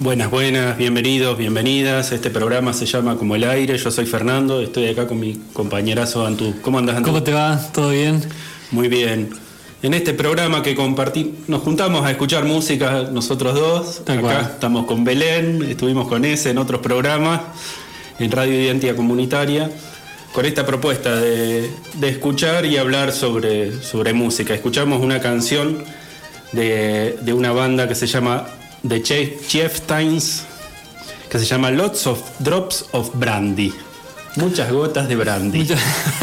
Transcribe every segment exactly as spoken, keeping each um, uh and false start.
Buenas, buenas, bienvenidos, bienvenidas. Este programa se llama Como el Aire. Yo soy Fernando, estoy acá con mi compañerazo Antú. ¿Cómo andas, Antú? ¿Cómo te va? ¿Todo bien? Muy bien. En este programa que compartimos, nos juntamos a escuchar música nosotros dos. Tal acá cual. Estamos con Belén, estuvimos con ese en otros programas, en Radio Identidad Comunitaria, con esta propuesta de, de escuchar y hablar sobre, sobre música. Escuchamos una canción de, de una banda que se llama The Chieftains, que se llama Lots of Drops of Brandy. Muchas gotas de brandy. Mucho-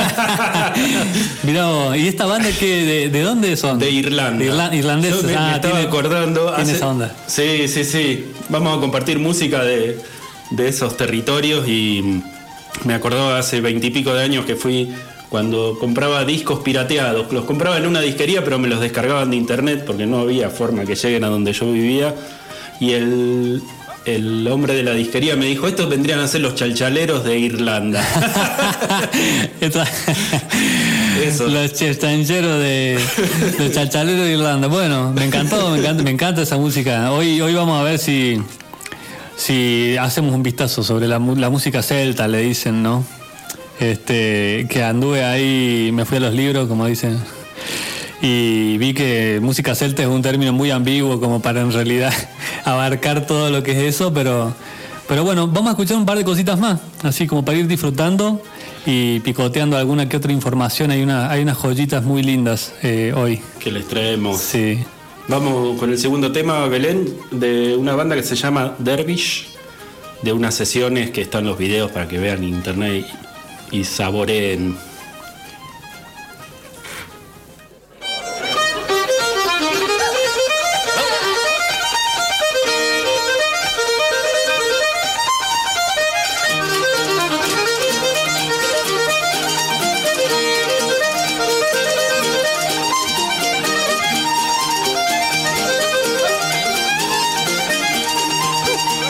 Mirá vos, ¿y esta banda qué, de, de dónde son? De Irlanda. De Irla- irlandeses. Yo me, Ah, me estaba tiene- acordando. tiene esa onda. Sí, sí, sí. Vamos a compartir música de, de esos territorios y me acordó hace veintipico de años que fui cuando compraba discos pirateados. Los compraba en una disquería, pero me los descargaban de internet porque no había forma que lleguen a donde yo vivía. Y el, el hombre de la disquería me dijo, estos vendrían a ser los chalchaleros de Irlanda. Esta- Eso. Los chestancheros de los chalchaleros de Irlanda. Bueno, me encantó, me encanta, me encanta esa música. Hoy, hoy vamos a ver si, si hacemos un vistazo sobre la, mu- la música celta, le dicen, ¿no? Este, que anduve ahí, me fui a los libros, como dicen. Y vi que música celta es un término muy ambiguo como para en realidad abarcar todo lo que es eso, pero, pero bueno, vamos a escuchar un par de cositas más, así como para ir disfrutando y picoteando alguna que otra información. Hay, una, hay unas joyitas muy lindas eh, hoy. Que les traemos. Sí. Vamos con el segundo tema, Belén, de una banda que se llama Dervish, de unas sesiones que están los videos para que vean en internet y, y saboreen.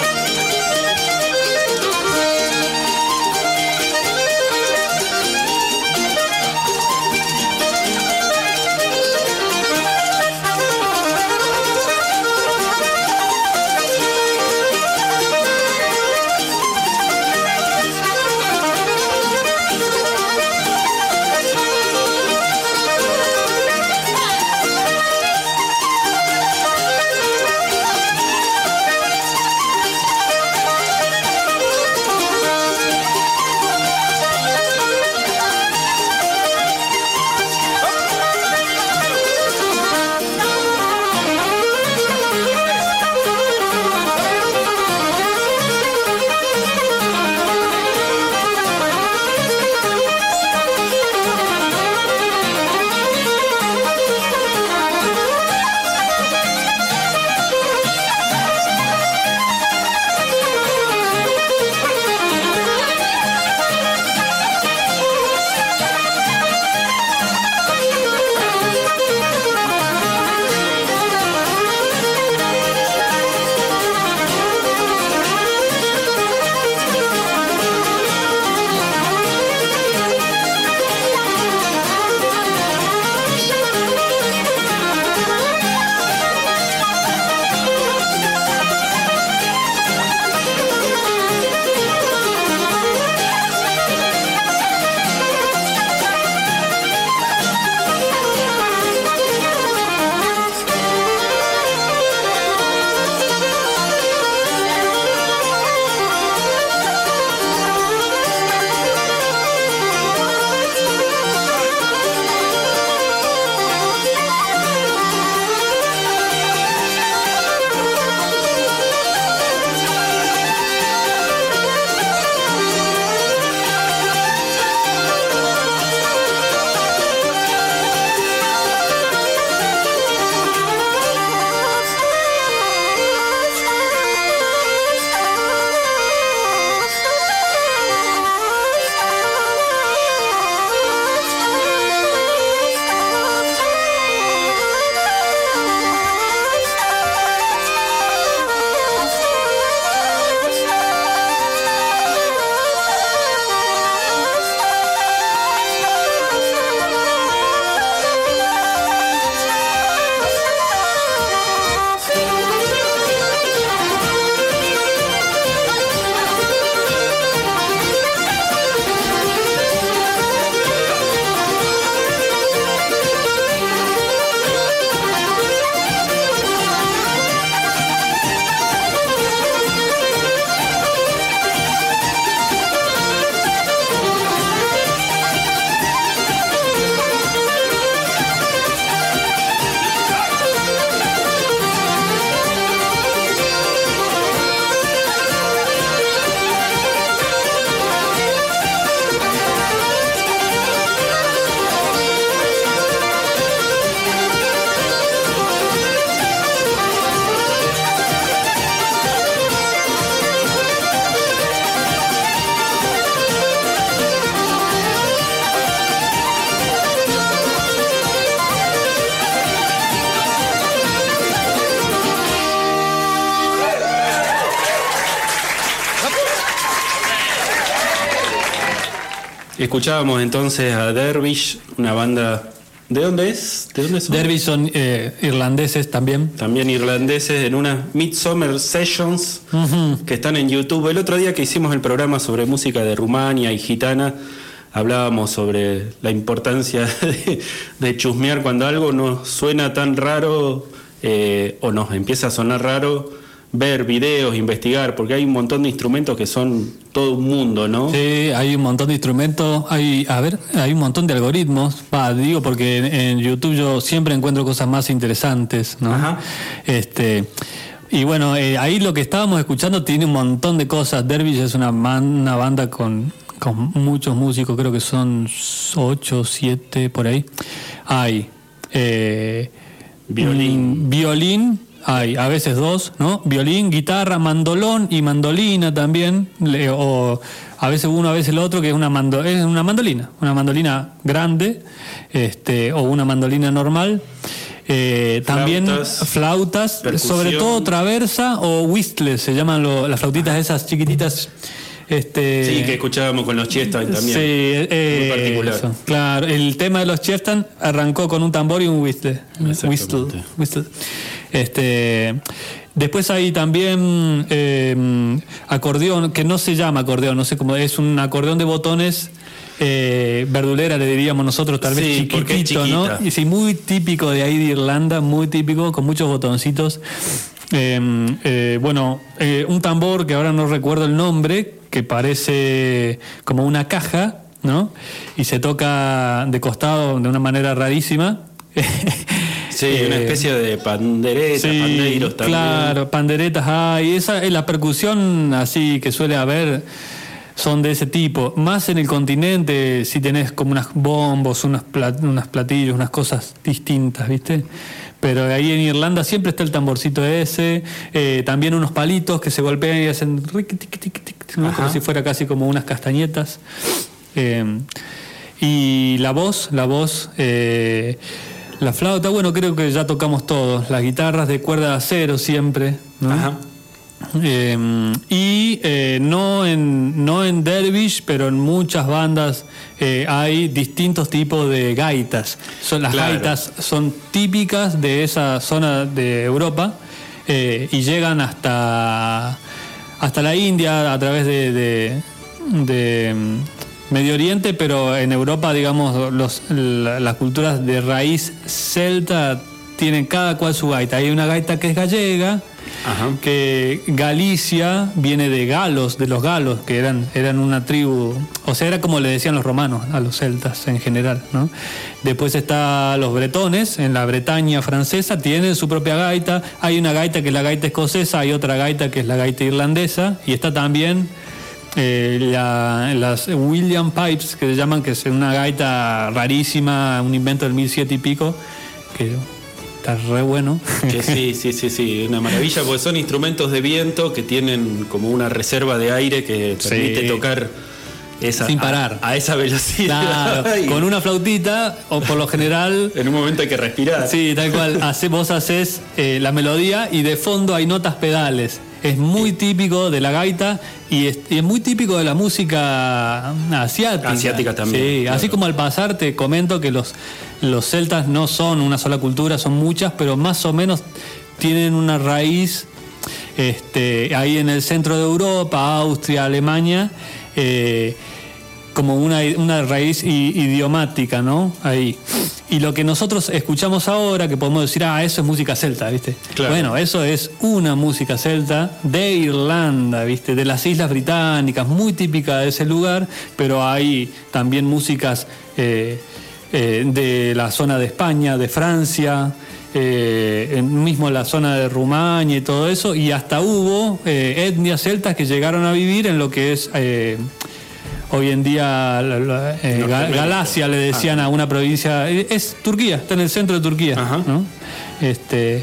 Thank Escuchábamos entonces a Dervish, una banda... ¿De dónde es? ¿De dónde son? Dervish son eh, irlandeses también. También irlandeses, en unas Midsummer Sessions uh-huh. que están en YouTube. El otro día que hicimos el programa sobre música de Rumania y gitana, hablábamos sobre la importancia de, de chusmear cuando algo nos suena tan raro eh, o nos empieza a sonar raro. Ver videos, investigar, porque hay un montón de instrumentos que son todo un mundo, ¿no? Sí, hay un montón de instrumentos, hay, a ver, hay un montón de algoritmos, va, digo porque en, en YouTube yo siempre encuentro cosas más interesantes, ¿no? Ajá. Este, y bueno, eh, ahí lo que estábamos escuchando tiene un montón de cosas. Dervish es una, man, una banda con, con muchos músicos, creo que son ocho, siete, por ahí. Hay eh, violín. Violín. Hay a veces dos, ¿no? Violín, guitarra, mandolón y mandolina también, le, o a veces uno, a veces el otro, que es una mando, es una mandolina, una mandolina grande, este, o una mandolina normal. Eh, también flautas, flautas sobre todo traversa o whistles, se llaman lo, las flautitas esas chiquititas. Este, sí, que escuchábamos con los Chestan también. Sí, eh, muy particular. Eso, claro, el tema de los Chestan arrancó con un tambor y un whistle. Whistle, whistle. Este, después hay también eh, acordeón, que no se llama acordeón, no sé cómo, es un acordeón de botones, eh, verdulera le diríamos nosotros, tal vez sí, chiquitito, ¿no? Y sí, muy típico de ahí de Irlanda, muy típico, con muchos botoncitos. Eh, eh, bueno, eh, un tambor que ahora no recuerdo el nombre, que parece como una caja, ¿no? Y se toca de costado de una manera rarísima. Sí, eh, una especie de panderetas, sí, pandeiros también. Claro, panderetas hay. Esa es la percusión así que suele haber, son de ese tipo. Más en el continente, si tenés como unas bombos, unas plat, unas platillos, unas cosas distintas, ¿viste? Pero ahí en Irlanda siempre está el tamborcito ese, eh, también unos palitos que se golpean y hacen riqui, tiqui, tiqui, tiqui, ¿no? Como si fuera casi como unas castañetas. Eh, y la voz, la voz, eh, la flauta, bueno, creo que ya tocamos todos. Las guitarras de cuerda de acero siempre, ¿no? Ajá. Eh, y eh, no en no en Dervish, pero en muchas bandas eh, hay distintos tipos de gaitas. Son, las claro. gaitas son típicas de esa zona de Europa eh, y llegan hasta hasta la India a través de, de, de Medio Oriente, pero en Europa, digamos, los, la, las culturas de raíz celta tienen cada cual su gaita. Hay una gaita que es gallega. Ajá. Que Galicia viene de galos, de los galos, que eran, eran una tribu, o sea, era como le decían los romanos a los celtas en general, ¿no? Después está los bretones, en la Bretaña francesa, tienen su propia gaita. Hay una gaita que es la gaita escocesa, hay otra gaita que es la gaita irlandesa, y está también eh, la, las William Pipes, que se llaman, que es una gaita rarísima, un invento del mil siete y pico, que está re bueno. Que sí, sí, sí, sí, una maravilla, porque son instrumentos de viento que tienen como una reserva de aire que permite sí. tocar esa, sin parar. A, a esa velocidad. Claro, con una flautita, o por lo general... En un momento hay que respirar. Sí, tal cual. Hace, vos haces eh, la melodía y de fondo hay notas pedales. Es muy típico de la gaita y es, y es muy típico de la música asiática. Asiática también. Sí, claro. Así como al pasar te comento que los, los celtas no son una sola cultura, son muchas, pero más o menos tienen una raíz este, ahí en el centro de Europa, Austria, Alemania, eh, como una, una raíz idiomática, ¿no? Ahí. Y lo que nosotros escuchamos ahora, que podemos decir, ah, eso es música celta, ¿viste? Claro. Bueno, eso es una música celta de Irlanda, ¿viste? De las Islas Británicas, muy típica de ese lugar, pero hay también músicas eh, eh, de la zona de España, de Francia, eh, mismo la zona de Rumania y todo eso, y hasta hubo eh, etnias celtas que llegaron a vivir en lo que es... Eh, hoy en día eh, Galacia le decían ah. a una provincia, es Turquía, está en el centro de Turquía, ¿no? Este,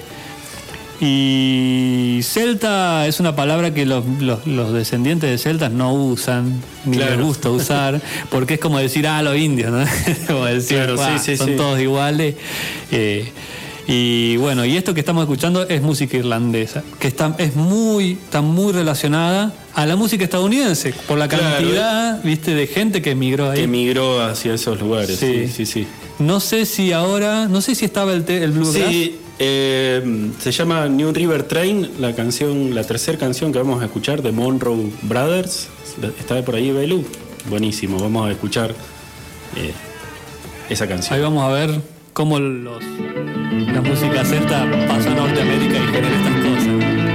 y celta es una palabra que los, los, los descendientes de celtas no usan, ni claro. les gusta usar, porque es como decir, ah, los indios, ¿no? Como decir, claro, sí, sí, son sí. todos iguales. Eh, Y bueno, y esto que estamos escuchando es música irlandesa, que está, es muy, está muy relacionada a la música estadounidense, por la cantidad, claro, viste, de gente que emigró ahí. Que emigró hacia esos lugares, sí, sí, sí. sí. No sé si ahora, no sé si estaba el, el bluegrass. Sí, eh, se llama New River Train, la canción, la tercera canción que vamos a escuchar de Monroe Brothers. ¿Está por ahí, Belu? Buenísimo, vamos a escuchar eh, esa canción. Ahí vamos a ver cómo los, la música celta pasó a Norteamérica y genera estas cosas.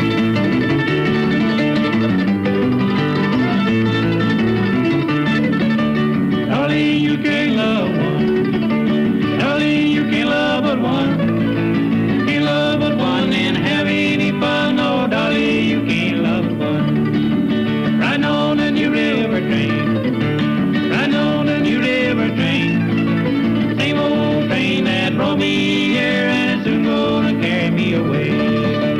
Darling, you can't love one. Darling, you can't love but one. You can't love but one and have any fun. No, darling, you can't love but one. Riding on a new river train. Riding on a new river train. Same old train that brought me here and it's soon gonna carry me away.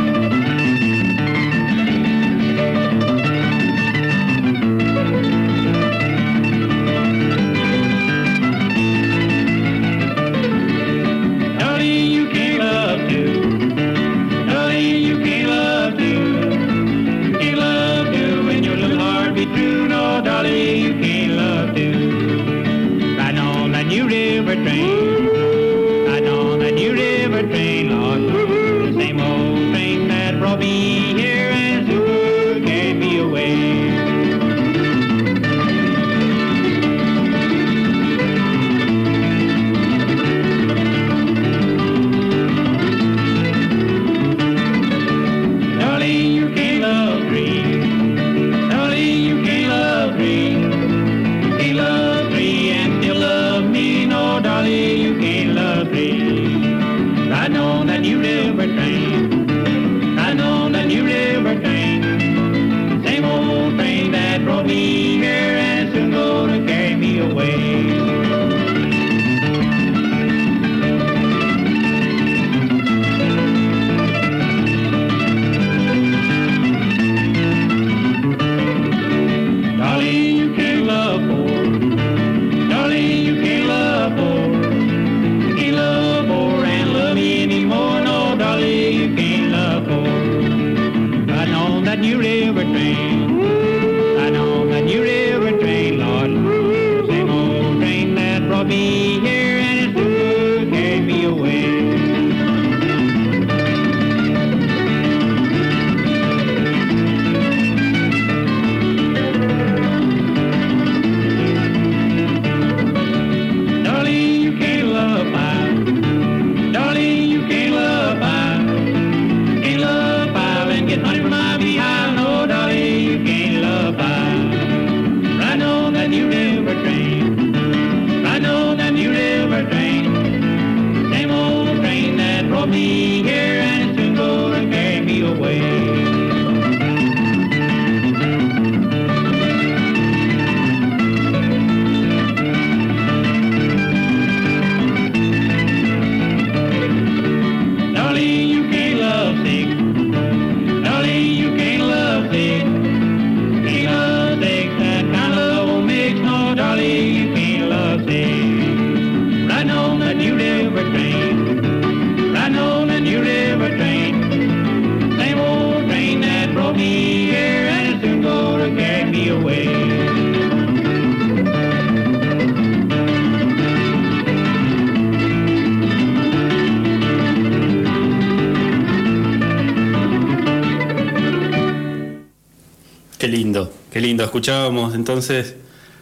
Qué lindo, qué lindo. Escuchábamos entonces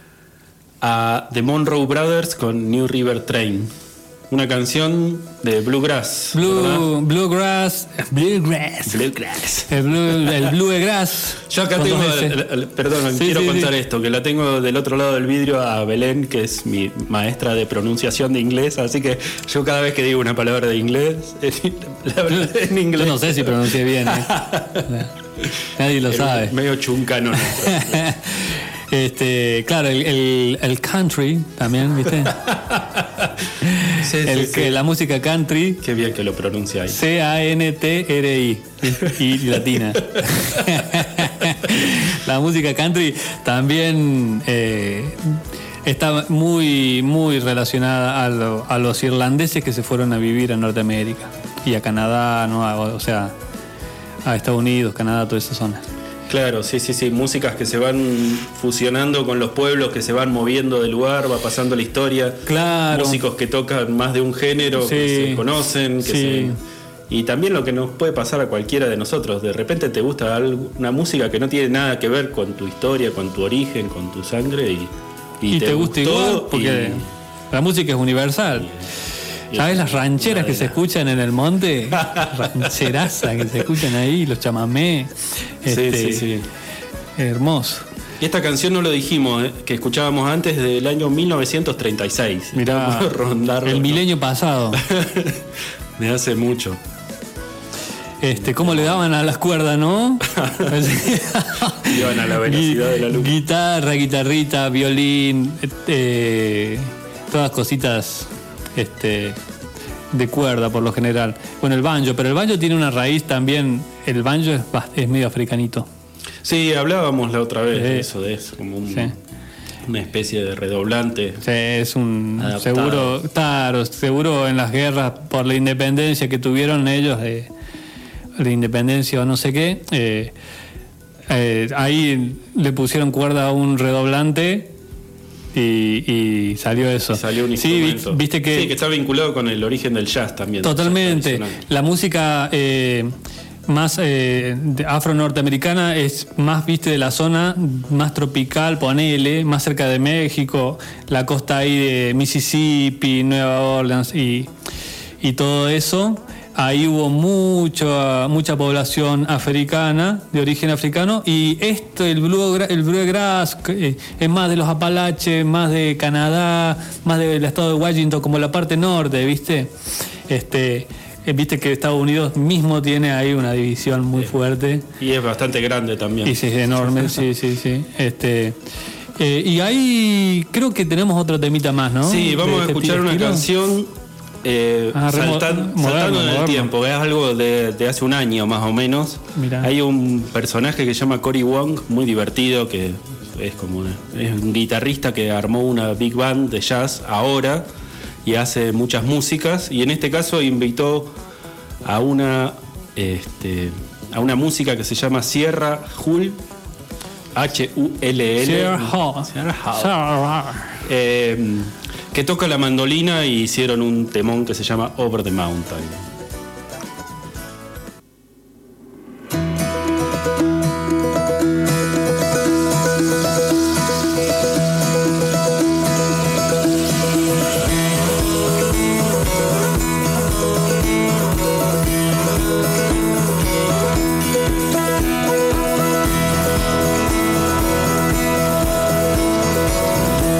a The Monroe Brothers con New River Train, una canción de bluegrass. Blue, bluegrass, bluegrass, bluegrass. El, blue, el bluegrass. Yo acá tengo, el, el, perdón, sí, quiero sí, contar sí. esto, que la tengo del otro lado del vidrio a Belén, que es mi maestra de pronunciación de inglés, así que yo cada vez que digo una palabra de inglés, la hablo en inglés. Yo no sé si pronuncié bien, ¿eh? Nadie lo el, sabe. Medio chuncano. Este, claro, el, el, el country también, ¿viste? Sí, el, sí, sí. La música country. Qué bien que lo pronuncia ahí. C A N T R I y latina. La música country también eh, está muy, muy relacionada a, lo, a los irlandeses que se fueron a vivir a Norteamérica. y a Canadá, ¿no? A- o sea, a Estados Unidos, Canadá, toda esa zona. Claro, sí, sí, sí, músicas que se van fusionando con los pueblos, que se van moviendo del lugar, va pasando la historia. Claro. Músicos que tocan más de un género, Sí. que se conocen, que Sí. se... Y también lo que nos puede pasar a cualquiera de nosotros, de repente te gusta algo- una música que no tiene nada que ver con tu historia, con tu origen, con tu sangre y, Y, te, gusta gustó igual, porque y- la música es universal. y- ¿Sabes las rancheras que se Madera. escuchan en el monte? Rancherazas que se escuchan ahí, los chamamés. Sí, Este, sí, sí. Hermoso. Y esta canción no lo dijimos, eh, que escuchábamos antes del año mil novecientos treinta y seis. Mirá, Vamos a rondarlo, el ¿no? milenio pasado. De hace mucho. Este, ¿cómo le daban a las cuerdas, no? Iban a la velocidad de la luz. Guitarra, guitarrita, violín, eh, todas cositas este, de cuerda por lo general. Bueno, el banjo, pero el banjo tiene una raíz también. El banjo es, bast- es medio africanito. Sí, hablábamos la otra vez Sí. de eso, de eso, como un- Sí. una especie de redoblante. Sí, es un Adaptado. seguro, claro, seguro en las guerras por la independencia que tuvieron ellos de, de independencia o no sé qué, eh, eh, ahí le pusieron cuerda a un redoblante y, y salió eso. Y salió un sí, vi- instrumento. viste que Sí, que está vinculado con el origen del jazz también. totalmente. del jazz tradicional. La música eh, más eh, de- afro-norteamericana es más, viste, de la zona más tropical, ponele, más cerca de México, la costa ahí de Mississippi, Nueva Orleans y, y todo eso. Ahí hubo mucho, mucha población africana, de origen africano, y esto, el bluegra- el bluegrass, eh, es más de los Apalaches, más de Canadá, más del estado de Washington, como la parte norte, ¿viste? Este, eh, viste que Estados Unidos mismo tiene ahí una división muy fuerte. Y es bastante grande también. Y sí, es enorme, sí, sí, sí. Este, eh, y ahí creo que tenemos otro temita más, ¿no? Sí, vamos De a este escuchar estilo. una canción eh, Ah, re mo- saltan- moderno, saltando en el moderno. tiempo. Es algo de, de hace un año más o menos. Mirá. Hay un personaje que se llama Cory Wong, muy divertido, que es como una- es un guitarrista que armó una big band de jazz ahora y hace muchas músicas. Y en este caso invitó a una este, a una música que se llama Sierra Hull, H U L L. Sierra Hull. Sierra Hull. Sierra. Eh, que toca la mandolina y hicieron un temón que se llama Over the Mountain.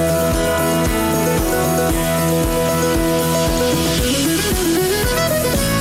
Thank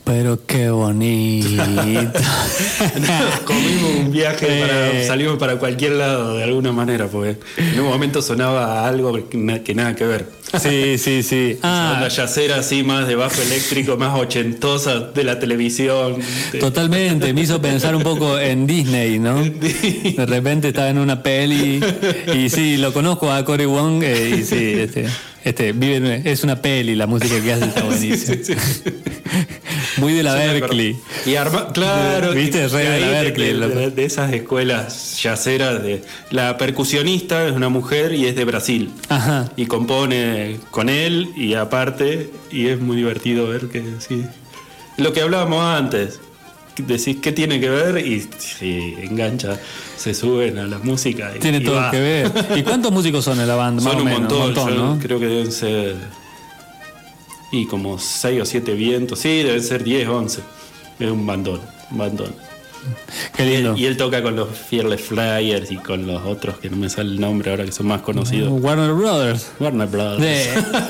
pero qué bonito. Comimos un viaje, para, Eh. salimos para cualquier lado de alguna manera, porque en un momento sonaba algo que, na- que nada que ver. Sí, sí, sí. Ah, Ah, la yacera así más de bajo eléctrico, más ochentosa de la televisión. de- totalmente. Me hizo pensar un poco en Disney, ¿no? De repente estaba en una peli y sí, lo conozco a Cory Wong eh, y sí, este, este, vive en- es una peli, la música que hace está buenísima. Sí, sí, sí. Muy de la Sí, me acuerdo. Berkeley. Y arma, claro, ¿Viste? y- Re y de la ahí Berkeley, de, loco. de- de esas escuelas yaceras de la percusionista es una mujer y es de Brasil. Ajá. Y compone con él y aparte, y es muy divertido ver que sí. Lo que hablábamos antes, decís qué tiene que ver y si engancha, se suben a la música. Y, Tiene y todo va. que ver. ¿Y cuántos músicos son en la banda? Más Son o un menos, montón, yo ¿no? creo que deben ser. Y como seis o siete vientos, sí, deben ser diez, once. Es un bandón, un bandón. Qué Y lindo. él, y él toca con los Fearless Flyers y con los otros que no me sale el nombre ahora que son más conocidos. Warner Brothers. Warner Brothers. De...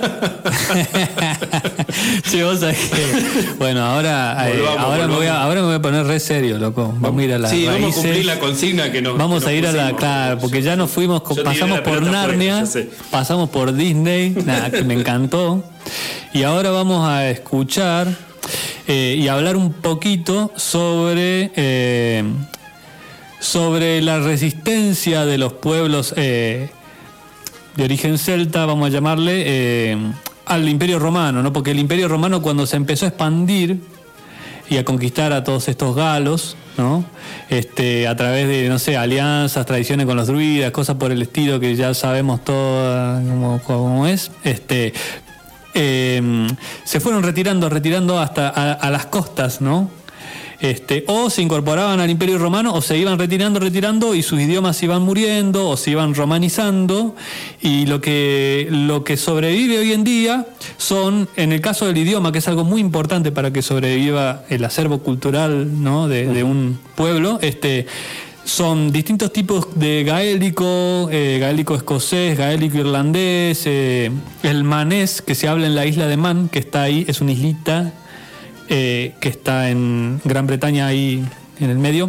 Sí, vos sabés que... Bueno, ahora, eh, Volvamos, ahora, me voy a, volvamos. ahora me voy a poner re serio, loco. Vamos a ir a las Sí, vamos a raíces. cumplir la consigna que nos Vamos que a nos ir a la... pusimos. Claro, porque ya nos fuimos, Yo tiré pasamos la por pelota afuera, Narnia, ya sé. pasamos por Disney, nada, que me encantó. Y ahora vamos a escuchar eh, y hablar un poquito sobre... eh, sobre la resistencia de los pueblos eh, de origen celta, vamos a llamarle, eh, al Imperio Romano, ¿no? Porque el Imperio Romano, cuando se empezó a expandir y a conquistar a todos estos galos, ¿no? Este, a través de, no sé, alianzas, tradiciones con los druidas, cosas por el estilo que ya sabemos todo cómo, cómo es, este, eh, se fueron retirando, retirando hasta a, a las costas, ¿no? Este, o se incorporaban al Imperio Romano o se iban retirando, retirando y sus idiomas iban muriendo o se iban romanizando, y lo que, lo que sobrevive hoy en día son, en el caso del idioma, que es algo muy importante para que sobreviva el acervo cultural, ¿no? de, de un pueblo, este, son distintos tipos de gaélico, eh, gaélico escocés, gaélico irlandés, eh, el manés que se habla en la isla de Man, que está ahí, es una islita Eh, que está en Gran Bretaña ahí en el medio.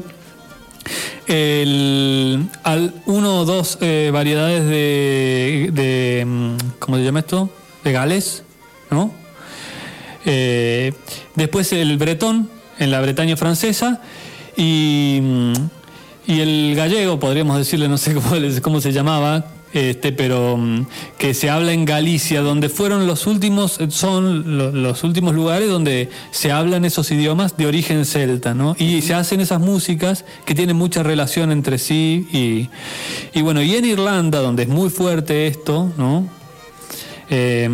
El, al, uno o dos eh, variedades de, de mm, ¿cómo se llama esto? De galés, ¿no? Eh, después el bretón en la Bretaña francesa y, mm, y el gallego, podríamos decirle, no sé cómo, cómo se llamaba, este, pero mm, que se habla en Galicia, donde fueron los últimos, son lo- los últimos lugares donde se hablan esos idiomas de origen celta, ¿no? Y se hacen esas músicas que tienen mucha relación entre sí y, y bueno, y en Irlanda, donde es muy fuerte esto, ¿no? Eh,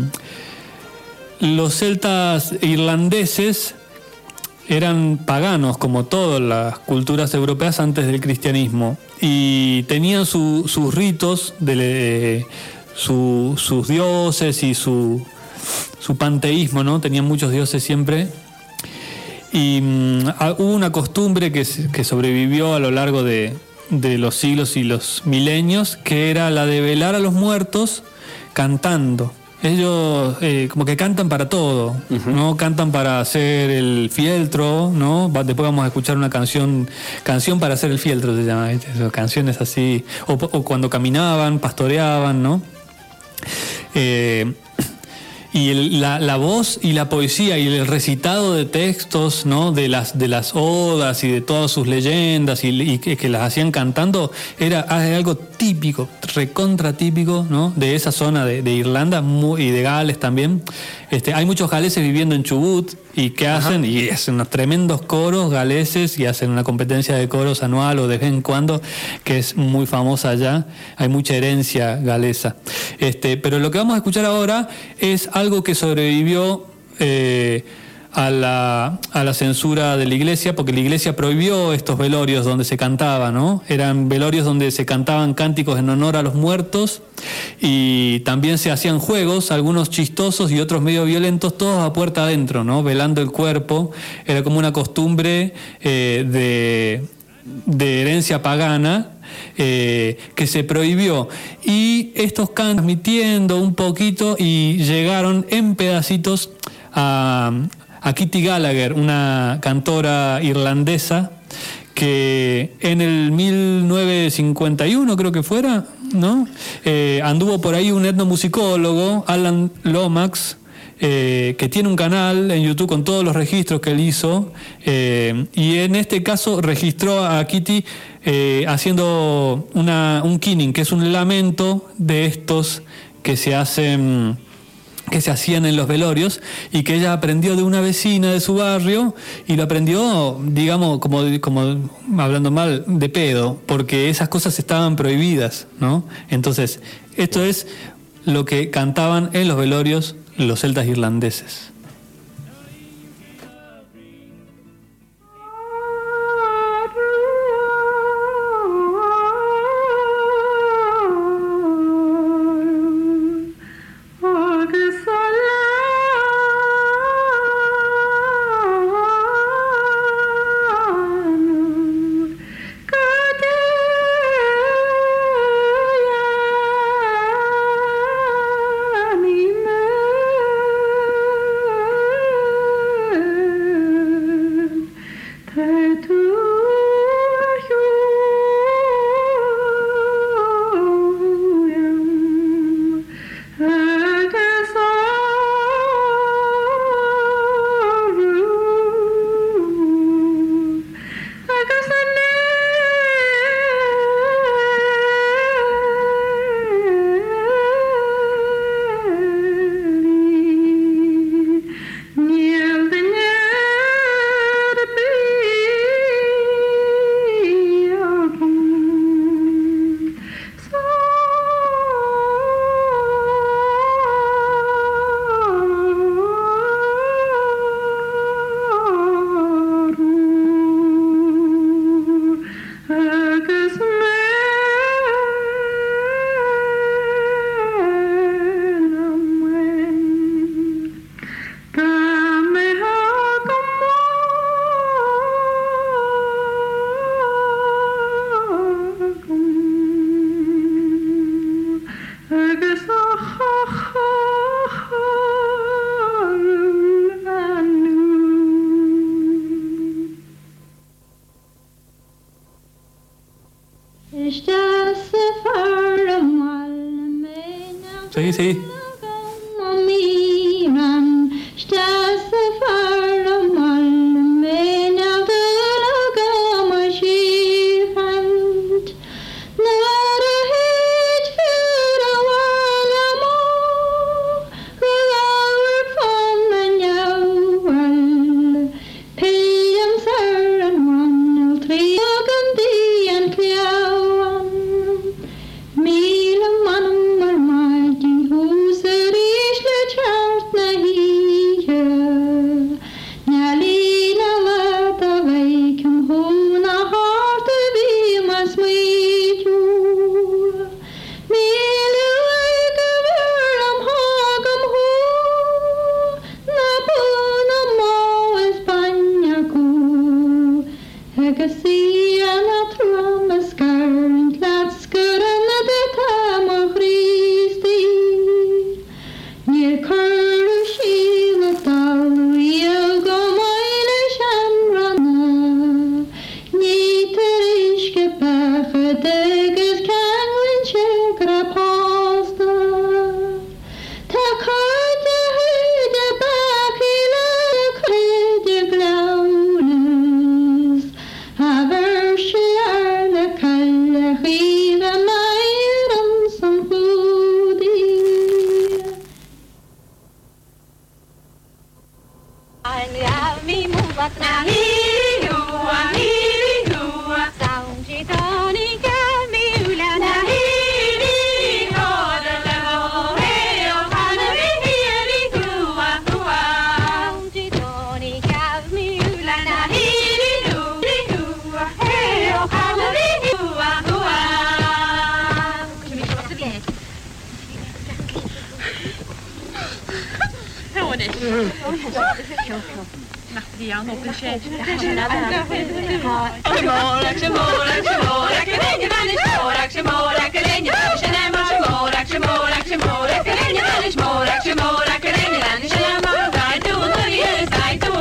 los celtas irlandeses eran paganos, como todas las culturas europeas antes del cristianismo, y tenían su- sus ritos, de, eh, su- sus dioses y su, su panteísmo, ¿no? Tenían muchos dioses siempre. Y mm, ah, hubo una costumbre que, se- que sobrevivió a lo largo de, de los siglos y los milenios, que era la de velar a los muertos cantando. Ellos eh, como que cantan para todo, ¿no? Cantan para hacer el fieltro, ¿no? Va- Después vamos a escuchar una canción, canción para hacer el fieltro se llama, ¿viste? Esas canciones así, o, o cuando caminaban, pastoreaban, ¿no? Eh, y el- la, la voz y la poesía y el recitado de textos, ¿no? de las de las odas y de todas sus leyendas y, y que, que las hacían cantando era algo típico, recontra típico, ¿no? de esa zona de, de Irlanda muy- y de Gales también. Este, hay muchos galeses viviendo en Chubut y que hacen y hacen unos tremendos coros galeses y hacen una competencia de coros anual o de vez en cuando que es muy famosa allá. Hay mucha herencia galesa. Este, pero lo que vamos a escuchar ahora es algo que sobrevivió eh, a la, a la censura de la iglesia, porque la iglesia prohibió estos velorios donde se cantaba, ¿no? Eran velorios donde se cantaban cánticos en honor a los muertos y también se hacían juegos, algunos chistosos y otros medio violentos, todos a puerta adentro, ¿no? Velando el cuerpo. Era como una costumbre eh, de, de herencia pagana, Eh, que se prohibió, y estos can transmitiendo un poquito y llegaron en pedacitos a, a Kitty Gallagher, una cantora irlandesa que en el mil novecientos cincuenta y uno creo que fuera, ¿no? Eh, anduvo por ahí un etnomusicólogo, Alan Lomax, eh, que tiene un canal en YouTube con todos los registros que él hizo, eh, y en este caso registró a Kitty eh, haciendo una, un kinning, que es un lamento de estos que se hacen... que se hacían en los velorios y que ella aprendió de una vecina de su barrio y lo aprendió, digamos, como, como hablando mal, de pedo, porque esas cosas estaban prohibidas, ¿no? Entonces, esto es lo que cantaban en los velorios los celtas irlandeses. Sí, sí. I do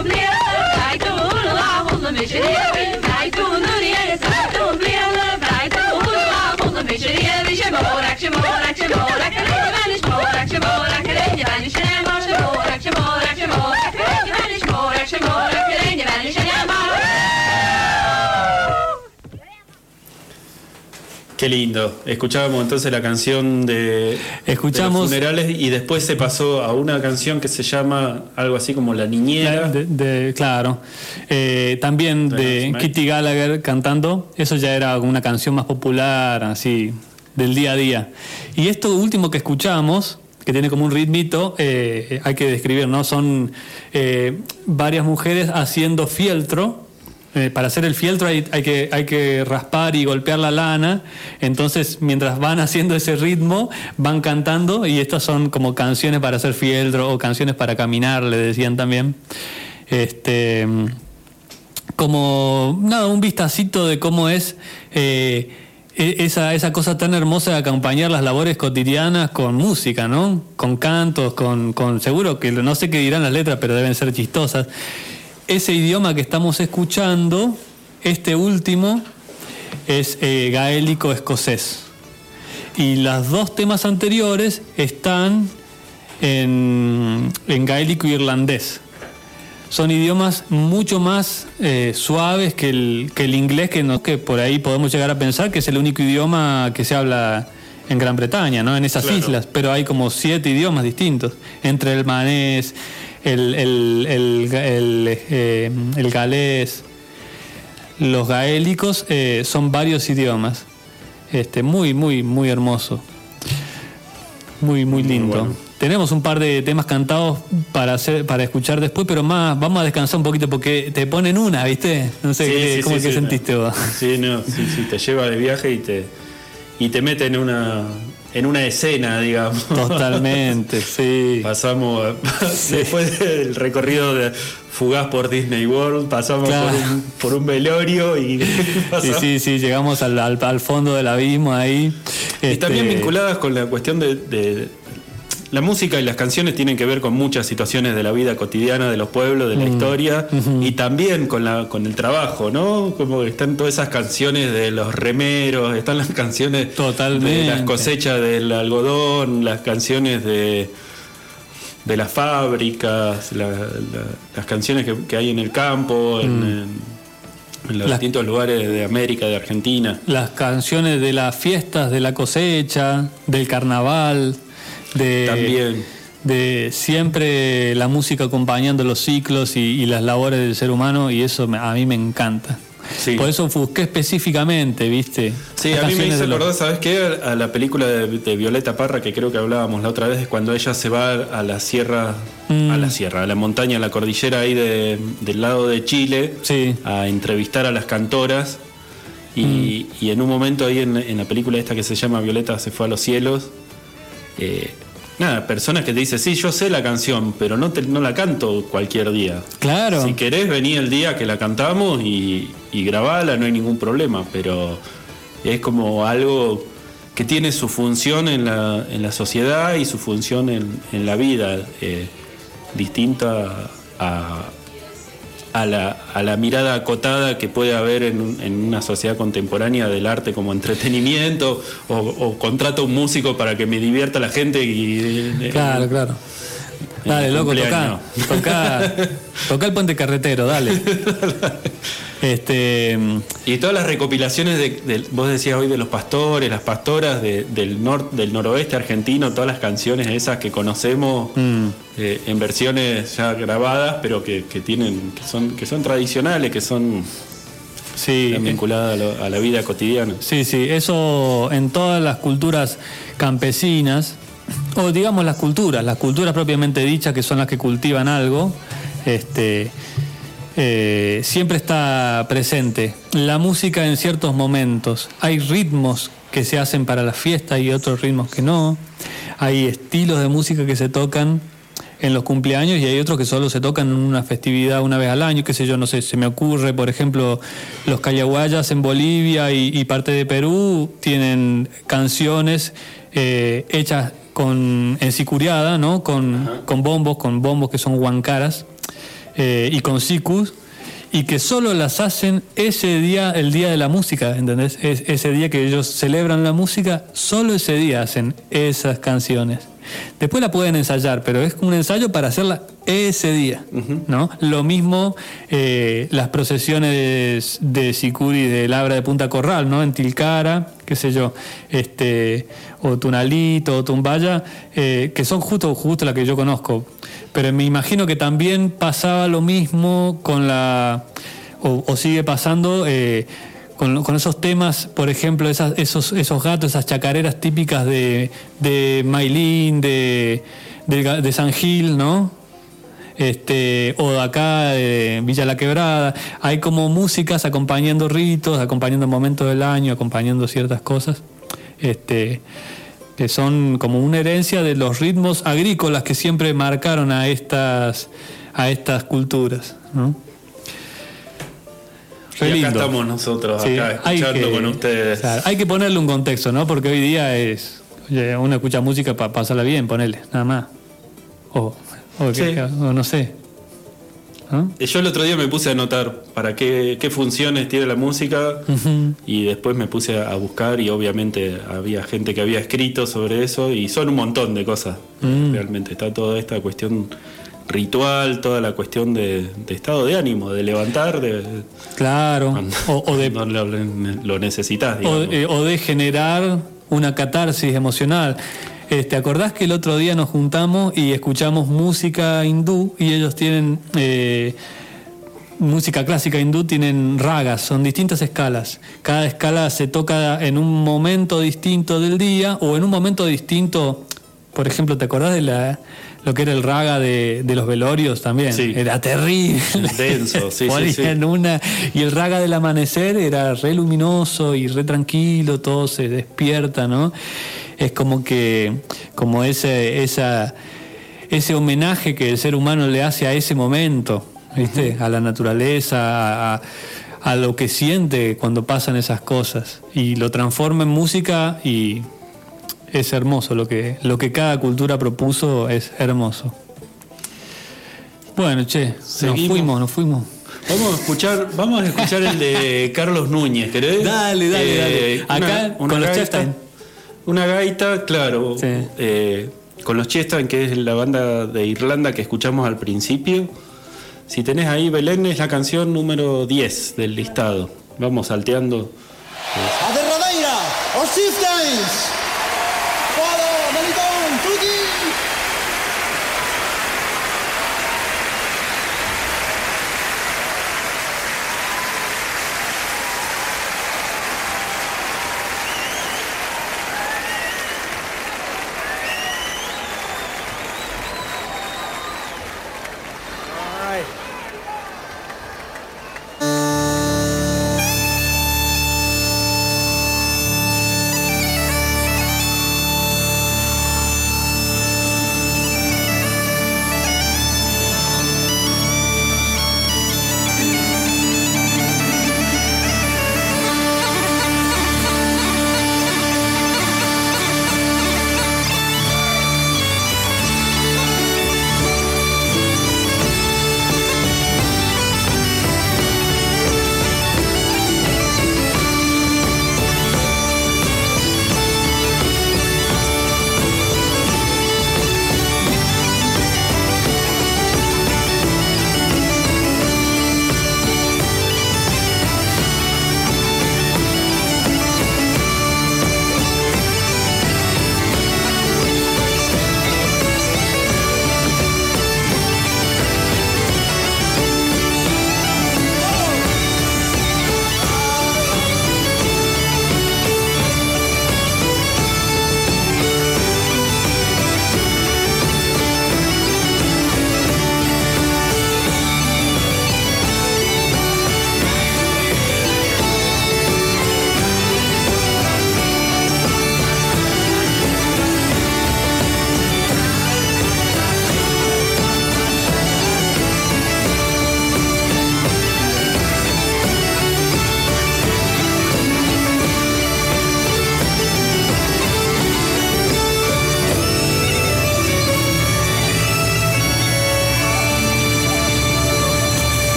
Qué lindo. Escuchábamos entonces la canción de, Escuchamos, de los funerales y después se pasó a una canción que se llama algo así como La Niñera. De, de, claro. Eh, también de Kitty Gallagher cantando. Eso ya era una canción más popular, así, del día a día. Y esto último que escuchamos, que tiene como un ritmito, eh, hay que describir, ¿no? Son eh, varias mujeres haciendo fieltro. Eh, para hacer el fieltro hay, hay, que, hay que raspar y golpear la lana. Entonces, mientras van haciendo ese ritmo, van cantando. Y estas son como canciones para hacer fieltro o canciones para caminar, le decían también. Este, como, nada, un vistacito de cómo es eh, esa, esa cosa tan hermosa de acompañar las labores cotidianas con música, ¿no? Con cantos, con, con seguro que no sé qué dirán las letras, pero deben ser chistosas. Ese idioma que estamos escuchando, este último, es eh, gaélico escocés. Y los dos temas anteriores están en, en gaélico irlandés. Son idiomas mucho más eh, suaves que el, que el inglés, que, no, que por ahí podemos llegar a pensar que es el único idioma que se habla en Gran Bretaña, ¿no? En esas claro. islas. Pero hay como siete idiomas distintos, entre el manés, el, el, el, el, eh, el galés, los gaélicos, eh, son varios idiomas. Este, muy, muy, muy hermoso. Muy, muy lindo. Muy bueno. Tenemos un par de temas cantados para hacer, para escuchar después, pero más vamos a descansar un poquito porque te ponen una, ¿viste? No sé, sí, qué, sí, ¿cómo sí, es que sí, sentiste no. vos? Sí, no, sí, sí, te lleva de viaje y te, y te mete en una... en una escena, digamos. Totalmente, sí. Pasamos, sí. Después del recorrido de fugaz por Disney World, pasamos claro. por, un, por un velorio y... Sí, sí, sí, llegamos al, al, al fondo del abismo ahí. Y este... también vinculadas con la cuestión de, de... La música y las canciones tienen que ver con muchas situaciones de la vida cotidiana de los pueblos, de la mm. historia, uh-huh. y también con la con el trabajo, ¿no? Como que están todas esas canciones de los remeros, están las canciones Totalmente. de las cosechas del algodón, las canciones de de las fábricas, la, la, las canciones que, que hay en el campo, en, mm. en, en los las, distintos lugares de América, de Argentina. Las canciones de las fiestas, de la cosecha, del carnaval. De, También. de siempre la música acompañando los ciclos y, y las labores del ser humano, y eso me, a mí me encanta. Sí. Por eso busqué específicamente, ¿viste? Sí, a mí me hizo acordar, ¿sabes qué? A la película de, de Violeta Parra, que creo que hablábamos la otra vez, cuando ella se va a la sierra, mm. a la sierra, a la montaña, a la cordillera ahí de, del lado de Chile, sí. a entrevistar a las cantoras. Y, mm. y en un momento ahí en, en la película esta que se llama Violeta se fue a los cielos, Eh, nada, personas que te dicen, sí, yo sé la canción, pero no, te, no la canto cualquier día. Claro. Si querés, vení el día que la cantamos y, y grabala, no hay ningún problema, pero es como algo que tiene su función en la, en la sociedad y su función en, en la vida, eh, distinta a, a, la, a la mirada acotada que puede haber en, en una sociedad contemporánea del arte como entretenimiento, o, o contrato a un músico para que me divierta la gente y... Claro, eh, claro. Dale, loco, toca, toca, toca el puente carretero, dale. Este, y todas las recopilaciones de, de, vos decías hoy de los pastores, las pastoras de, del nor, del noroeste argentino, todas las canciones esas que conocemos mm. eh, en versiones ya grabadas, pero que, que tienen, que son, que son tradicionales, que son sí, vinculadas a, lo, a la vida cotidiana. Sí, sí, eso en todas las culturas campesinas, o digamos las culturas, las culturas propiamente dichas, que son las que cultivan algo, este, eh, siempre está presente. La música en ciertos momentos. Hay ritmos que se hacen para la fiesta y otros ritmos que no. Hay estilos de música que se tocan en los cumpleaños y hay otros que solo se tocan en una festividad una vez al año, qué sé yo, no sé, se me ocurre, por ejemplo, los callahuayas en Bolivia y, y parte de Perú tienen canciones eh, hechas con en sicuriada, ¿no? Con, con bombos, con bombos que son huancaras, eh, y con sicus, y que solo las hacen ese día, el día de la música, ¿entendés? Es, ese día que ellos celebran la música, solo ese día hacen esas canciones. Después la pueden ensayar, pero es un ensayo para hacerla ese día, uh-huh. ¿no? Lo mismo eh, las procesiones de, de Sicuri de Labra de Punta Corral, ¿no? En Tilcara, qué sé yo, este, o Tunalito, o Tumbaya, eh, que son justo, justo las que yo conozco. Pero me imagino que también pasaba lo mismo con la... o, o sigue pasando... Eh, Con, con esos temas, por ejemplo, esas, esos, esos gatos, esas chacareras típicas de, de Mailín, de, de, de San Gil, ¿no? Este, o de acá, de Villa La Quebrada. Hay como músicas acompañando ritos, acompañando momentos del año, acompañando ciertas cosas, este, que son como una herencia de los ritmos agrícolas que siempre marcaron a estas, a estas culturas, ¿no? Y acá estamos nosotros, sí, acá escuchando que, con ustedes. Claro, hay que ponerle un contexto, ¿no? Porque hoy día es... Oye, uno escucha música para pasarla bien, ponerle, nada más. O, o, sí. que, o no sé. ¿No? Yo el otro día me puse a anotar para qué, qué funciones tiene la música, uh-huh. y después me puse a buscar y obviamente había gente que había escrito sobre eso y son un montón de cosas. Mm. Realmente está toda esta cuestión... ritual, toda la cuestión de, de estado de ánimo, de levantar, de claro, cuando, o, o de cuando lo, lo necesitas, o, eh, o de generar una catarsis emocional. Eh, ¿Te acordás que el otro día nos juntamos y escuchamos música hindú y ellos tienen eh, música clásica hindú, tienen ragas, son distintas escalas. Cada escala se toca en un momento distinto del día o en un momento distinto. Por ejemplo, ¿te acordás de la lo que era el raga de, de los velorios también? Sí. Era terrible. Denso, sí, sí, sí. Una, y el raga del amanecer era re luminoso y re tranquilo, todo se despierta, ¿no? Es como que, como ese, esa, ese homenaje que el ser humano le hace a ese momento, ¿viste? Uh-huh. A la naturaleza, a, a lo que siente cuando pasan esas cosas. Y lo transforma en música y... es hermoso, lo que, lo que cada cultura propuso es hermoso. Bueno, che, Seguimos. nos fuimos, nos fuimos. Vamos a escuchar, vamos a escuchar el de Carlos Núñez, ¿querés? Dale, dale, eh, dale. Acá una, con una los gaita, Chastain. Una gaita, claro. Sí. Eh, con los Chastain, que es la banda de Irlanda que escuchamos al principio. Si tenés ahí, Belén, es la canción número diez del listado. Vamos salteando. A derradeira, os Chieftains! Fora, Melitón, Tuki! All right.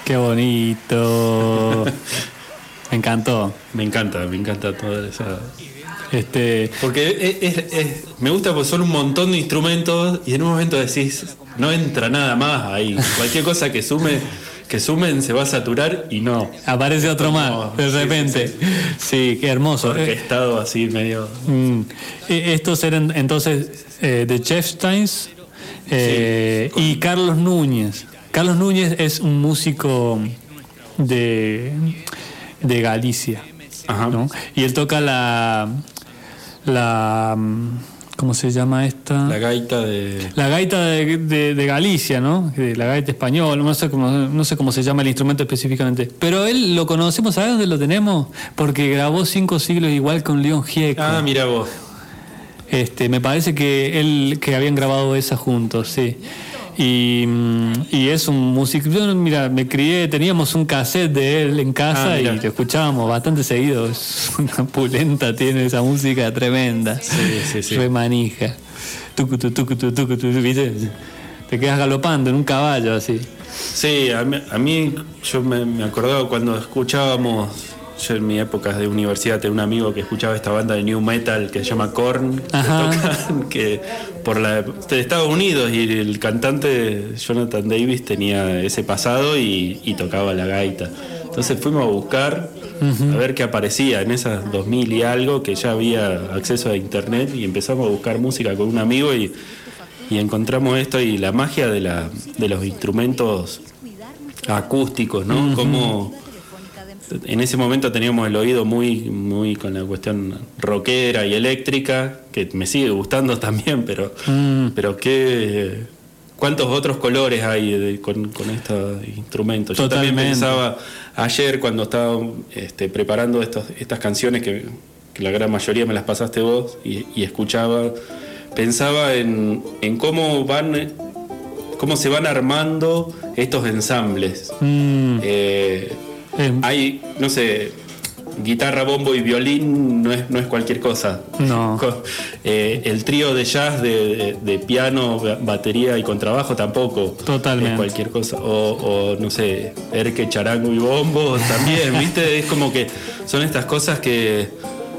Qué bonito. Me encantó. Me encanta, me encanta toda esa... Este, Porque es, es- es- me gusta porque son un montón de instrumentos y en un momento decís, no entra nada más ahí. Cualquier cosa que sume, que sumen se va a saturar y no. aparece otro más, No, de sí, repente. sí, Sí, qué hermoso. Porque he Eh, estado así medio... mm, eh, estos eran entonces eh, de Chefsteins eh, y Carlos Núñez. Carlos Núñez es un músico de, de Galicia. Ajá. ¿No? Y él toca la, la ¿cómo se llama esta? La gaita de... La gaita de, de- de Galicia, ¿no? De la gaita española, no sé cómo, no sé cómo se llama el instrumento específicamente. Pero él lo conocemos, ¿sabes dónde lo tenemos? Porque grabó cinco siglos igual con León Gieco. Ah, mira vos. Este, me parece que él que habían grabado esa juntos, sí. Y, mm, y es un músico. Yo, mira, me crié, teníamos un cassette de él en casa Ah, y mira. lo escuchábamos bastante seguido. Es una pulenta, tiene esa música tremenda. Sí, sí, sí. Re manija. Tucutu, tucutu, tucutu, ¿viste? Te quedas galopando en un caballo así. Sí, a mí, a mí yo me, me acordaba cuando escuchábamos, yo en mi época de universidad tenía un amigo que escuchaba esta banda de new metal que se llama Korn, que Ajá. tocan que por la de Estados Unidos, y el cantante Jonathan Davis tenía ese pasado y, y tocaba la gaita. Entonces fuimos a buscar a ver qué aparecía en esas dos mil y algo, que ya había acceso a internet, y empezamos a buscar música con un amigo y, y encontramos esto y la magia de, la, de los instrumentos acústicos, ¿no? Como en ese momento teníamos el oído muy, muy con la cuestión rockera y eléctrica, que me sigue gustando también, pero, Mm. pero qué, cuántos otros colores hay de- con, con estos instrumentos. Yo también Totalmente. pensaba ayer cuando estaba este, preparando estos, estas canciones que, que la gran mayoría me las pasaste vos y, y escuchaba, pensaba en, en cómo van, cómo se van armando estos ensambles. Mm, Eh, eh, hay, no sé, guitarra, bombo y violín no es, no es cualquier cosa. No. Co- eh, el trío de jazz de, de- de piano, ba- batería y contrabajo tampoco Totalmente. es cualquier cosa. O, o, no sé, erque, charango y bombo también, ¿viste? Es como que son estas cosas que...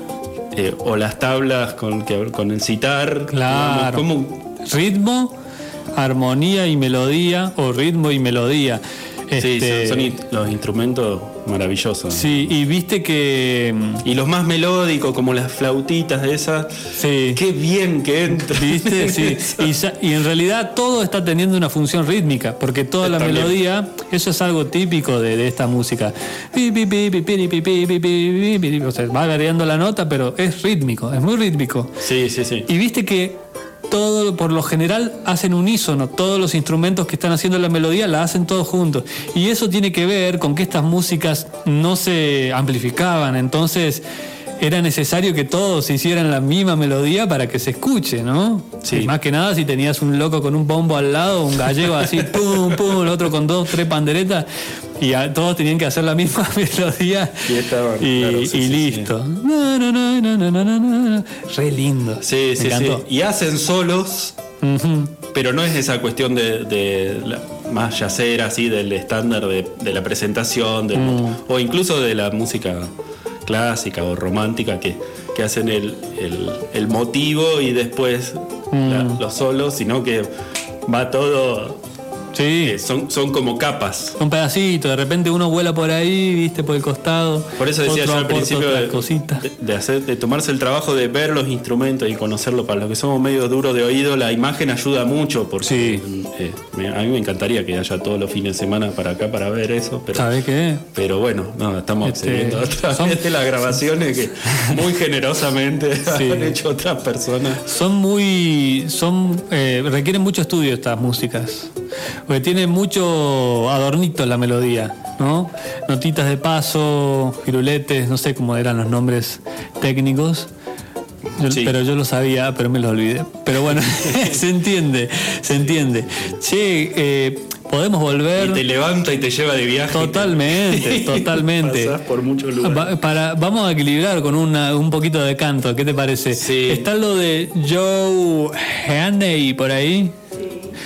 eh, o las tablas con, que, con el citar. Claro. digamos, ¿cómo? Ritmo, armonía y melodía, o ritmo y melodía. Sí, Este, son, son in- los instrumentos maravillosos. sí, y viste que. Y los más melódicos, como las flautitas de esas, Sí. qué bien que entra. ¿Viste? Sí. Y, sa- y en realidad todo está teniendo una función rítmica, porque toda la También. melodía, eso es algo típico de, de esta música. Pi, pi, pi, pi, pi, pi, pi, pi, pi, pi, pi. O sea, va variando la nota, pero es rítmico, es muy rítmico. Sí, sí, sí. Y viste que todo, por lo general, hacen unísono. Todos los instrumentos que están haciendo la melodía la hacen todos juntos. Y eso tiene que ver con que estas músicas no se amplificaban. Entonces era necesario que todos hicieran la misma melodía para que se escuche, ¿no? Sí. Y más que nada si tenías un loco con un bombo al lado, un gallego así, pum, pum, el otro con dos, tres panderetas, y a- todos tenían que hacer la misma melodía. Y estaban, y, claro, sí, y sí, listo. Na, na, na, na, na, na, na, na. Re lindo. Sí, Me sí, sí. encantó. Y hacen solos, Ujú. pero no es esa cuestión de, de la, más yacera, así, del estándar de, de la presentación, del, Mm. o incluso de la música clásica o romántica que, que hacen el, el, el motivo y después Mm. la- los solos, sino que va todo, Sí, eh, son, son como capas. un pedacito, de repente uno vuela por ahí, viste, por el costado. Por eso decía otro yo al aporta principio otras de, cositas. de- de hacer, de tomarse el trabajo de ver los instrumentos y conocerlo. Para los que somos medio duros de oído, la imagen ayuda mucho porque Sí. eh, me- a mí me encantaría que haya todos los fines de semana para acá para ver eso, pero, ¿Sabés qué? pero bueno, no, estamos Este, accediendo otra son- vez de las grabaciones que muy generosamente Sí. han hecho otras personas. Son muy. son eh, requieren mucho estudio estas músicas. Porque tiene mucho adornito la melodía, ¿no? Notitas de paso, giruletes, no sé cómo eran los nombres técnicos. Yo- Sí. Pero yo lo sabía, pero me lo olvidé. Pero bueno, se entiende, se entiende. Che, eh, podemos volver. Y te levanta y te lleva de viaje. Totalmente, totalmente. Pasás por muchos lugares. Va- Para, vamos a equilibrar con una, un poquito de canto, ¿qué te parece? Sí. Está lo de Joe Haney por ahí.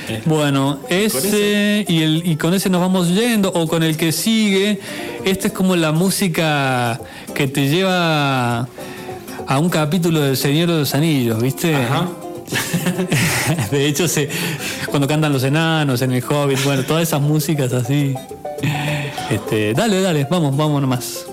Bueno, ese y, el, y con ese nos vamos yendo, o con el que sigue. Esta es como la música que te lleva a un capítulo del Señor de los Anillos, ¿viste? Ajá. De hecho, se, cuando cantan los enanos en el Hobbit, bueno, todas esas músicas así. Este, dale, dale, vamos, vamos nomás.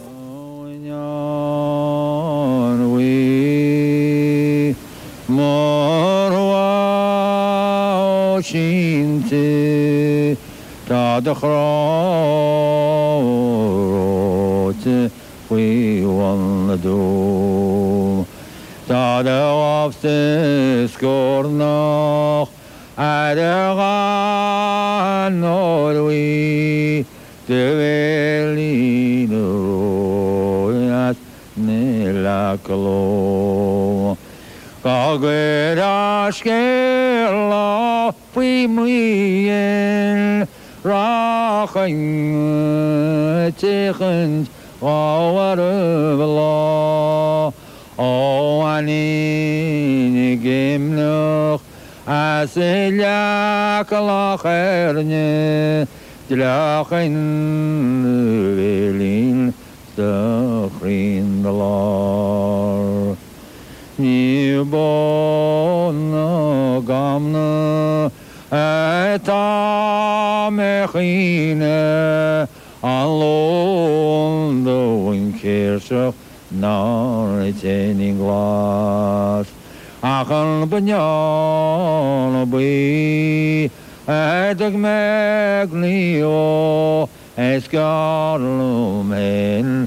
Skornach Adagan Norwi Develin Royat Nilaklo Kagwerashkela Pimlien Rachain Tichend Gawarubla O Anin Gimnoch Asilyak Lacherne Dlachen Velin Stachrin Dalar Nibona Gamna Etamechine Alon Doin Kirchhoff Nar retaining glass Achan banyan bi Edeg meglio Escarlumen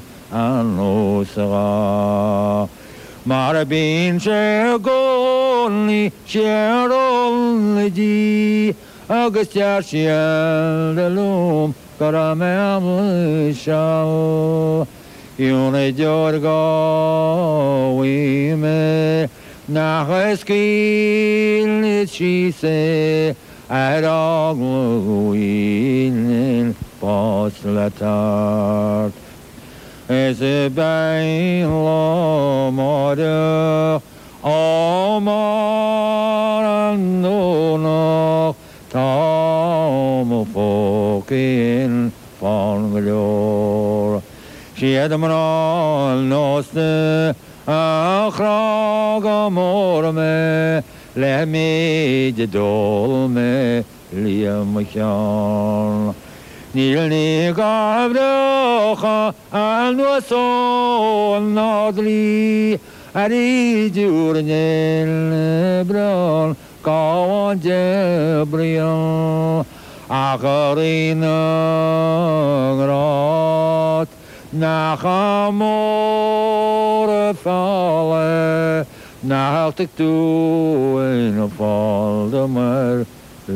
Anosra Marabin Shegoni Sherolji Augustia Delum Caramel Shal Yune Jorgo Wime Nacheskil Chise Adogwin Postlatar Ezebain Lo Mother Omarandono Tom Fokin Fonglor Shiedamral Noste Achrag Morme Lemi Dolme Liam Nilni Gabrocha Alnuason Nodli Ari Jurnel Bron Kawan Jebriel Acharina Grot Nachamor Falle Nachtig tu in Fall de Mer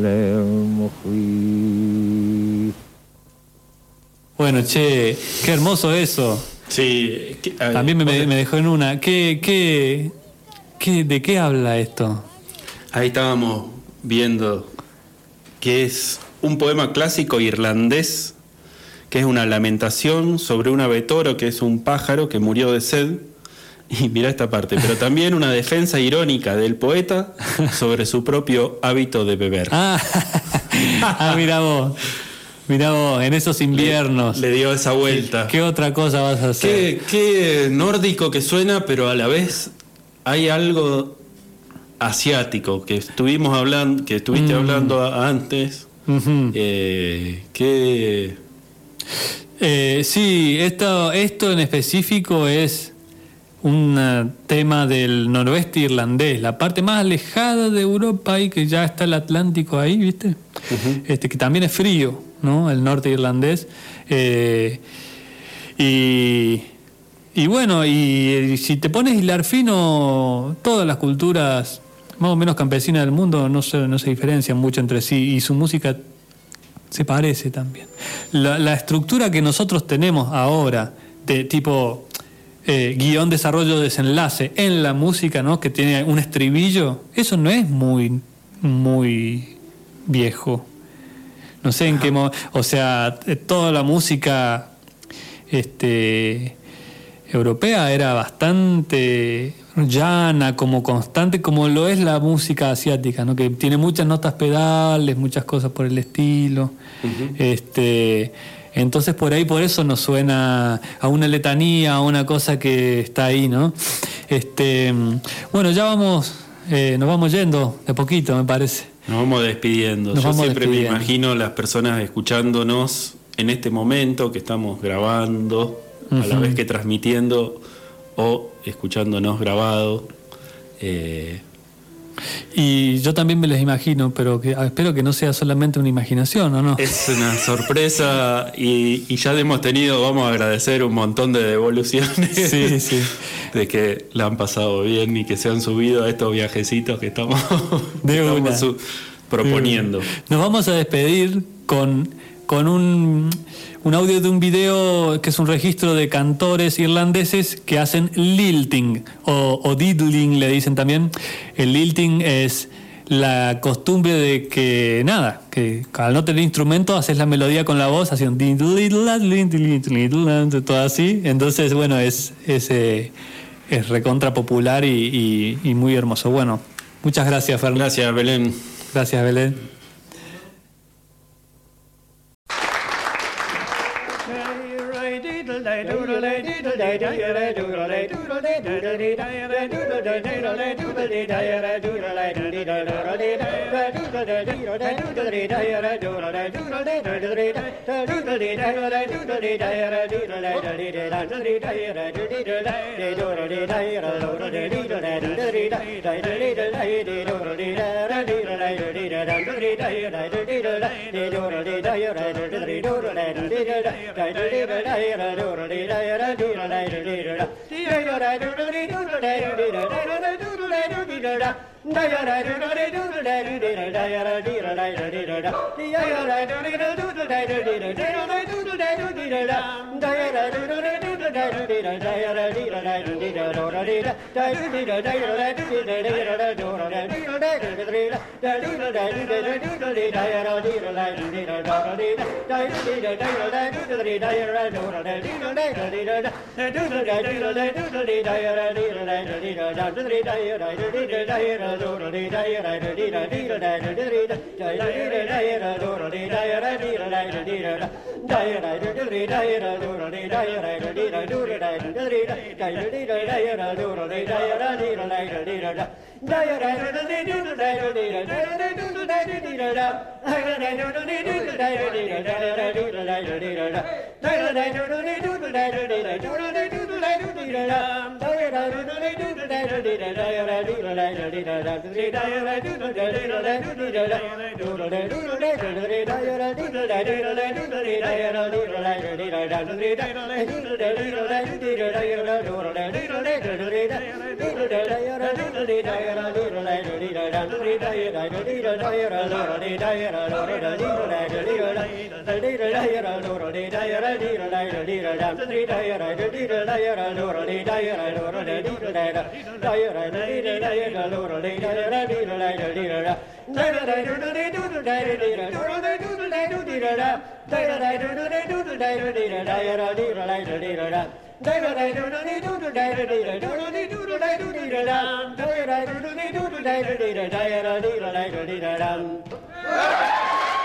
Lermochi. Bueno, che, qué hermoso eso. Sí. que- a ver, También me, me dejó en una. ¿Qué, qué, qué, ¿De qué habla esto? Ahí estábamos viendo que es un poema clásico irlandés, que es una lamentación sobre un abetoro, que es un pájaro que murió de sed. Y mira esta parte, pero también una defensa irónica del poeta sobre su propio hábito de beber. Ah, ah mira vos. Mira vos, en esos inviernos. Le dio esa vuelta. ¿Qué otra cosa vas a hacer? Qué, qué nórdico que suena, pero a la vez hay algo asiático que estuvimos hablando, que estuviste Mm. hablando a- antes. Ujú. Eh, que Eh, sí, esto, esto en específico es un eh, tema del noroeste irlandés, la parte más alejada de Europa y que ya está el Atlántico ahí, ¿viste? Este que también es frío, ¿no? El norte irlandés. Eh, y, y bueno, y, y si te pones a hilar fino, todas las culturas más o menos campesinas del mundo no se, no se diferencian mucho entre sí y su música se parece también. La, la estructura que nosotros tenemos ahora, de tipo eh, guión, desarrollo, desenlace en la música, ¿no? Que tiene un estribillo, eso no es muy, muy viejo. No sé en qué mo- o sea, eh, toda la música este europea era bastante llana, como constante, como lo es la música asiática, ¿no? Que tiene muchas notas pedales, muchas cosas por el estilo. Uh-huh. Este, entonces por ahí, por eso nos suena a una letanía, a una cosa que está ahí, ¿no? Este, bueno, ya vamos, eh, nos vamos yendo de poquito, me parece. Nos vamos despidiendo. Nos Yo vamos siempre despidiendo. me imagino las personas escuchándonos en este momento que estamos grabando, uh-huh. a la vez que transmitiendo o escuchándonos grabado. Eh... Y yo también me les imagino, pero que, espero que no sea solamente una imaginación, ¿o no? Es una sorpresa y, y ya hemos tenido, vamos a agradecer un montón de devoluciones. Sí, sí. De que la han pasado bien y que se han subido a estos viajecitos que estamos, de que una. estamos su, proponiendo. Nos vamos a despedir con, con un, un audio de un video que es un registro de cantores irlandeses que hacen lilting o, o diddling, le dicen también. El lilting es la costumbre de que, nada, que al no tener instrumento haces la melodía con la voz, haciendo todo así. Entonces, bueno, es, es, eh, es recontra popular y, y, y muy hermoso. Bueno, muchas gracias, Fernando. Gracias, Belén. Gracias, Belén. Dum